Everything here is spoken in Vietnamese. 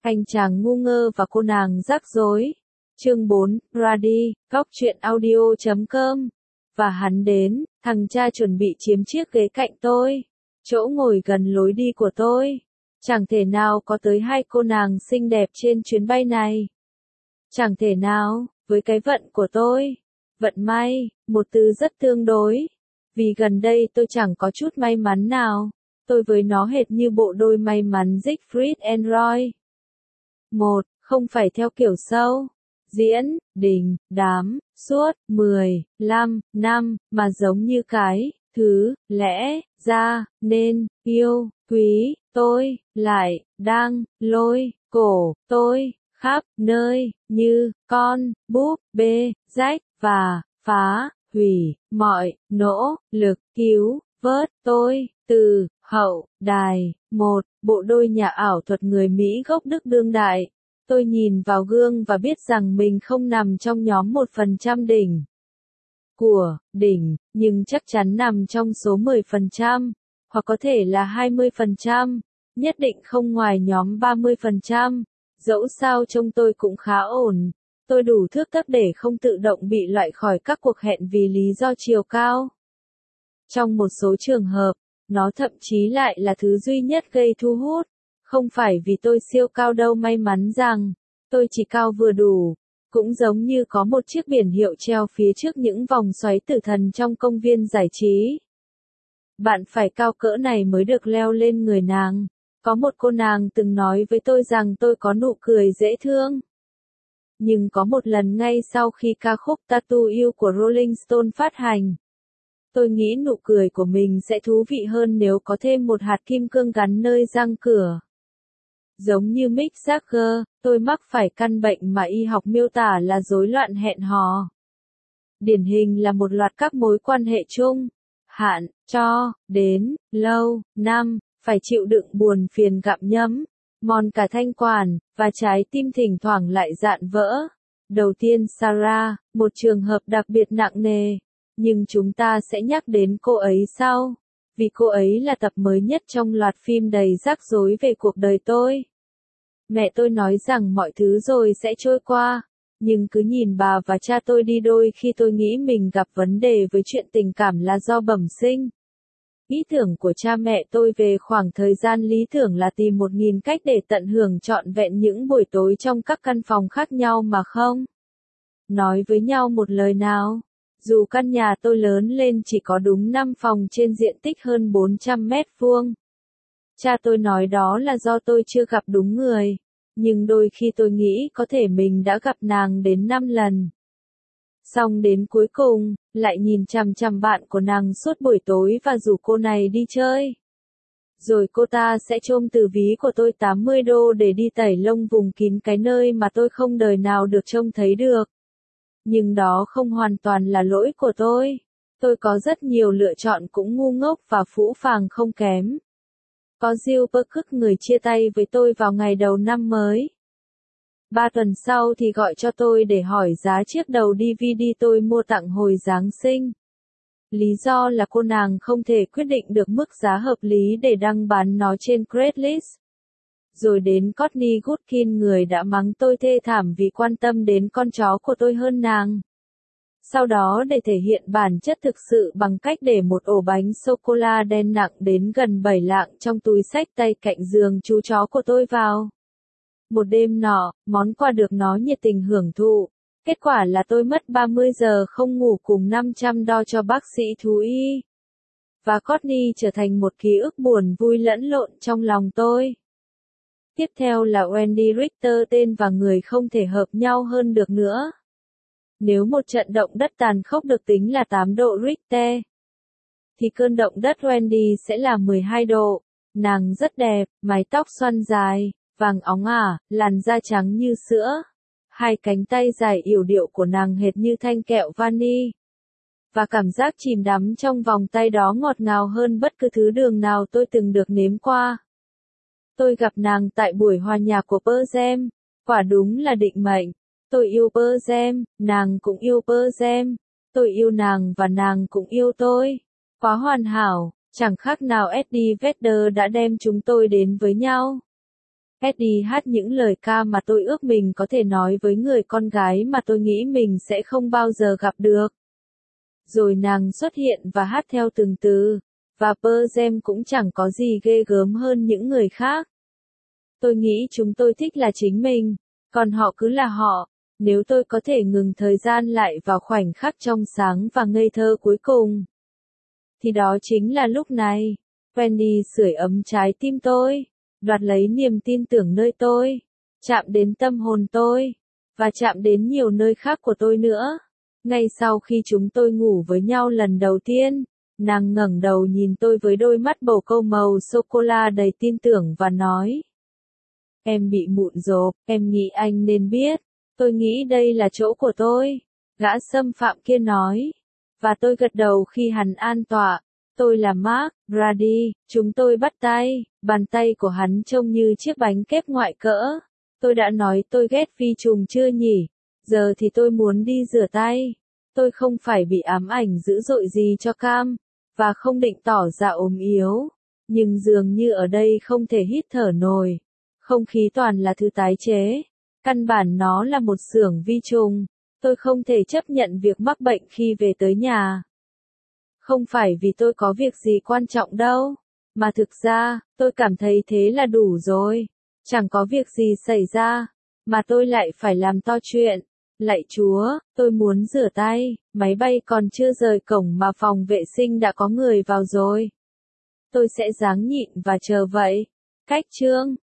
Anh chàng ngu ngơ và cô nàng rắc rối. Chương 4, Brady, góc truyện audio.com. Và hắn đến, thằng cha chuẩn bị chiếm chiếc ghế cạnh tôi. Chỗ ngồi gần lối đi của tôi. Chẳng thể nào có tới hai cô nàng xinh đẹp trên chuyến bay này. Chẳng thể nào, với cái vận của tôi. Vận may, một từ rất tương đối. Vì gần đây tôi chẳng có chút may mắn nào. Tôi với nó hệt như bộ đôi may mắn Siegfried and Roy. 1. Không phải theo kiểu sâu, diễn, đình, đám, suốt, 15 năm, mà giống như cái, thứ, lẽ, ra, nên, yêu, quý, tôi, lại, đang, lôi, cổ, tôi, khắp, nơi, như, con, búp, bê, rách, và, phá, hủy, mọi, nỗ, lực, cứu, vớt, tôi, từ, hậu, đài, một, bộ đôi nhà ảo thuật người Mỹ gốc Đức đương đại. Tôi nhìn vào gương và biết rằng mình không nằm trong nhóm 1% đỉnh của đỉnh, nhưng chắc chắn nằm trong số 10%, hoặc có thể là 20%, nhất định không ngoài nhóm 30%. Dẫu sao trông tôi cũng khá ổn, tôi đủ thước tấp để không tự động bị loại khỏi các cuộc hẹn vì lý do chiều cao. Trong một số trường hợp, nó thậm chí lại là thứ duy nhất gây thu hút. Không phải vì tôi siêu cao đâu, may mắn rằng tôi chỉ cao vừa đủ, cũng giống như có một chiếc biển hiệu treo phía trước những vòng xoáy tử thần trong công viên giải trí. Bạn phải cao cỡ này mới được leo lên người nàng. Có một cô nàng từng nói với tôi rằng tôi có nụ cười dễ thương. Nhưng có một lần ngay sau khi ca khúc Tattoo You của Rolling Stone phát hành, tôi nghĩ nụ cười của mình sẽ thú vị hơn nếu có thêm một hạt kim cương gắn nơi răng cửa. Giống như Mick Jagger, tôi mắc phải căn bệnh mà y học miêu tả là rối loạn hẹn hò. Điển hình là một loạt các mối quan hệ chung, hạn, cho, đến, lâu, năm, phải chịu đựng buồn phiền gặm nhấm, mòn cả thanh quản, và trái tim thỉnh thoảng lại dạn vỡ. Đầu tiên Sarah, một trường hợp đặc biệt nặng nề, nhưng chúng ta sẽ nhắc đến cô ấy sau. Vì cô ấy là tập mới nhất trong loạt phim đầy rắc rối về cuộc đời tôi. Mẹ tôi nói rằng mọi thứ rồi sẽ trôi qua, nhưng cứ nhìn bà và cha tôi đi đôi khi tôi nghĩ mình gặp vấn đề với chuyện tình cảm là do bẩm sinh. Ý tưởng của cha mẹ tôi về khoảng thời gian lý tưởng là tìm 1000 cách để tận hưởng trọn vẹn những buổi tối trong các căn phòng khác nhau mà không nói với nhau một lời nào. Dù căn nhà tôi lớn lên chỉ có đúng 5 phòng trên diện tích hơn 400 mét vuông. Cha tôi nói đó là do tôi chưa gặp đúng người, nhưng đôi khi tôi nghĩ có thể mình đã gặp nàng đến 5 lần. Xong đến cuối cùng, lại nhìn chằm chằm bạn của nàng suốt buổi tối và rủ cô này đi chơi. Rồi cô ta sẽ trôm từ ví của tôi 80 đô để đi tẩy lông vùng kín cái nơi mà tôi không đời nào được trông thấy được. Nhưng đó không hoàn toàn là lỗi của tôi. Tôi có rất nhiều lựa chọn cũng ngu ngốc và phũ phàng không kém. Có Jill Perkins người chia tay với tôi vào ngày đầu năm mới. 3 tuần sau thì gọi cho tôi để hỏi giá chiếc đầu DVD tôi mua tặng hồi Giáng sinh. Lý do là cô nàng không thể quyết định được mức giá hợp lý để đăng bán nó trên Craigslist. Rồi đến Courtney Goodkin, người đã mắng tôi thê thảm vì quan tâm đến con chó của tôi hơn nàng. Sau đó để thể hiện bản chất thực sự bằng cách để một ổ bánh sô-cô-la đen nặng đến gần 7 lạng trong túi xách tay cạnh giường chú chó của tôi vào. Một đêm nọ, món quà được nó nhiệt tình hưởng thụ. Kết quả là tôi mất 30 giờ không ngủ cùng 500 đo cho bác sĩ thú y. Và Courtney trở thành một ký ức buồn vui lẫn lộn trong lòng tôi. Tiếp theo là Wendy Richter, tên và người không thể hợp nhau hơn được nữa. Nếu một trận động đất tàn khốc được tính là 8 độ Richter, thì cơn động đất Wendy sẽ là 12 độ. Nàng rất đẹp, mái tóc xoăn dài, vàng óng ả, làn da trắng như sữa. Hai cánh tay dài yểu điệu của nàng hệt như thanh kẹo vani. Và cảm giác chìm đắm trong vòng tay đó ngọt ngào hơn bất cứ thứ đường nào tôi từng được nếm qua. Tôi gặp nàng tại buổi hòa nhạc của Pearl Jam. Quả đúng là định mệnh. Tôi yêu Pearl Jam, nàng cũng yêu Pearl Jam. Tôi yêu nàng và nàng cũng yêu tôi. Quá hoàn hảo, chẳng khác nào Eddie Vedder đã đem chúng tôi đến với nhau. Eddie hát những lời ca mà tôi ước mình có thể nói với người con gái mà tôi nghĩ mình sẽ không bao giờ gặp được. Rồi nàng xuất hiện và hát theo từng từ, và Pearl Jam cũng chẳng có gì ghê gớm hơn những người khác. Tôi nghĩ chúng tôi thích là chính mình, còn họ cứ là họ. Nếu tôi có thể ngừng thời gian lại vào khoảnh khắc trong sáng và ngây thơ cuối cùng, thì đó chính là lúc này. Wendy sưởi ấm trái tim tôi, đoạt lấy niềm tin tưởng nơi tôi, chạm đến tâm hồn tôi, và chạm đến nhiều nơi khác của tôi nữa. Ngay sau khi chúng tôi ngủ với nhau lần đầu tiên, nàng ngẩng đầu nhìn tôi với đôi mắt bầu câu màu sô-cô-la đầy tin tưởng và nói: Em bị mụn rộp, em nghĩ anh nên biết. Tôi nghĩ đây là chỗ của tôi. Gã xâm phạm kia nói. Và tôi gật đầu khi hắn an tọa. Tôi là Mark Brady. Chúng tôi bắt tay. Bàn tay của hắn trông như chiếc bánh kép ngoại cỡ. Tôi đã nói tôi ghét vi trùng chưa nhỉ? Giờ thì tôi muốn đi rửa tay. Tôi không phải bị ám ảnh dữ dội gì cho Cam, và không định tỏ ra ốm yếu. Nhưng dường như ở đây không thể hít thở nổi. Không khí toàn là thứ tái chế. Căn bản nó là một xưởng vi trùng. Tôi không thể chấp nhận việc mắc bệnh khi về tới nhà. Không phải vì tôi có việc gì quan trọng đâu. Mà thực ra, tôi cảm thấy thế là đủ rồi. Chẳng có việc gì xảy ra. Mà tôi lại phải làm to chuyện. Lạy Chúa, tôi muốn rửa tay. Máy bay còn chưa rời cổng mà phòng vệ sinh đã có người vào rồi. Tôi sẽ ráng nhịn và chờ vậy. Cách chương